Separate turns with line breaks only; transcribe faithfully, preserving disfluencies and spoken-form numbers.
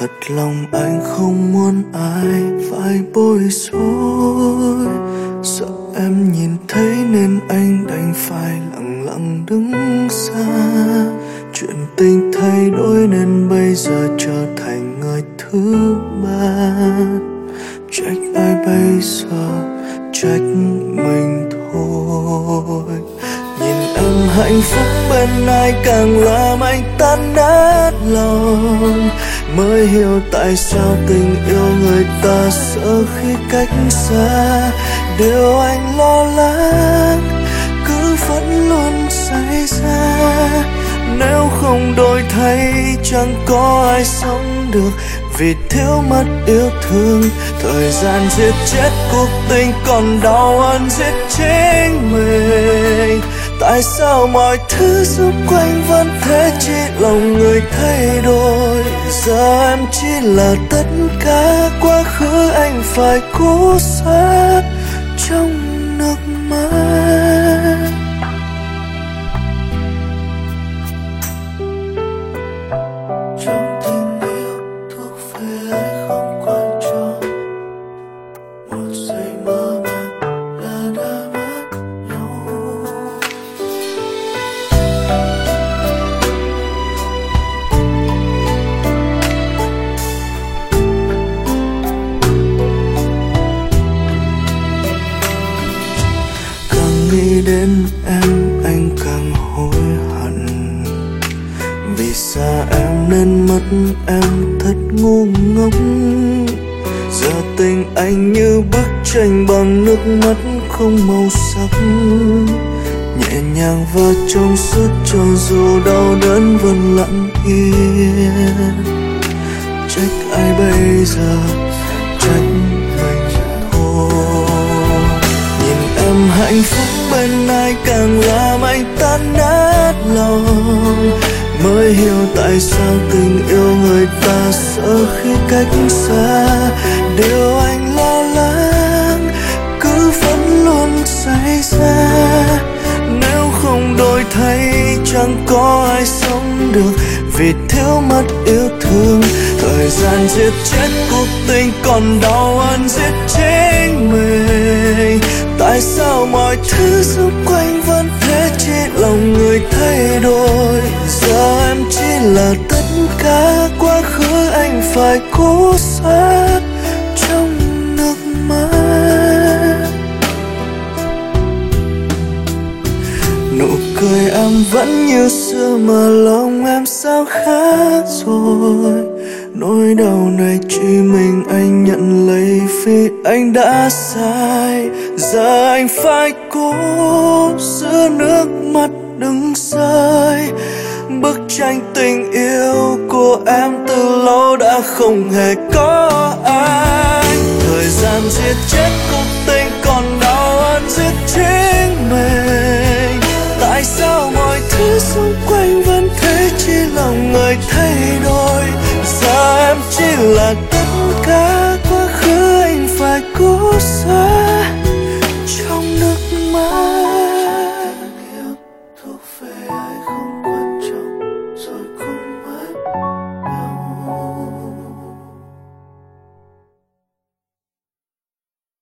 Thật lòng anh không muốn ai phải bối rối. Sợ em nhìn thấy nên anh đành phải lặng lặng đứng xa. Chuyện tình thay đổi nên bây giờ trở thành người thứ ba. Trách ai bây giờ, trách mình thôi. Nhìn em hạnh phúc bên ai càng làm anh tan nát lòng. Mới hiểu tại sao tình yêu người ta sợ khi cách xa. Điều anh lo lắng cứ vẫn luôn xảy ra. Nếu không đổi thay chẳng có ai sống được. Vì thiếu mất yêu thương, thời gian giết chết cuộc tình còn đau hơn giết chính mình. Tại sao mọi thứ xung quanh vẫn thế, chỉ lòng người thay đổi. Giờ em chỉ là tất cả, quá khứ anh phải cố xóa trong nước mắt. Trong tình yêu thuộc về ai không quan trọng. Một giây mơ màng là đã mất nhau. Càng nghĩ đến em anh càng hối hận. Vì xa em nên mất em thật ngu ngốc. Giờ tình anh như bức tranh bằng nước mắt không màu sắc. Nhẹ nhàng và trong suốt cho dù đau đớn vẫn lặng yên. Trách ai bây giờ, trách mình thôi. Nhìn em hạnh phúc bên ai càng làm anh tan nát lòng. Mới hiểu tại sao tình yêu người ta sợ khi cách xa. Điều anh lo lắng cứ vẫn luôn xảy ra. Nếu không đổi thay chẳng có ai sống được. Vì thiếu mất yêu thương, thời gian giết chết cuộc tình còn đau hơn giết chính mình. Tại sao mọi thứ xung quanh vẫn thế, chỉ lòng người thay đổi. Giờ em chỉ là tất cả, quá khứ anh phải cố xóa trong nước mắt. Nụ cười em vẫn như xưa mà lòng em sao khác rồi. Nỗi đau này chỉ mình anh nhận lấy vì anh đã sai. Giờ anh phải cố giữ nước mắt đừng rơi. Bức tranh tình yêu của em từ lâu đã không hề có anh. Thời gian giết chết cuộc tình còn đau hơn giết chính mình. Tại sao mọi thứ xung quanh vẫn thế, chỉ lòng người thay đổi. Giờ em chỉ là tất cả, quá khứ anh phải cố xóa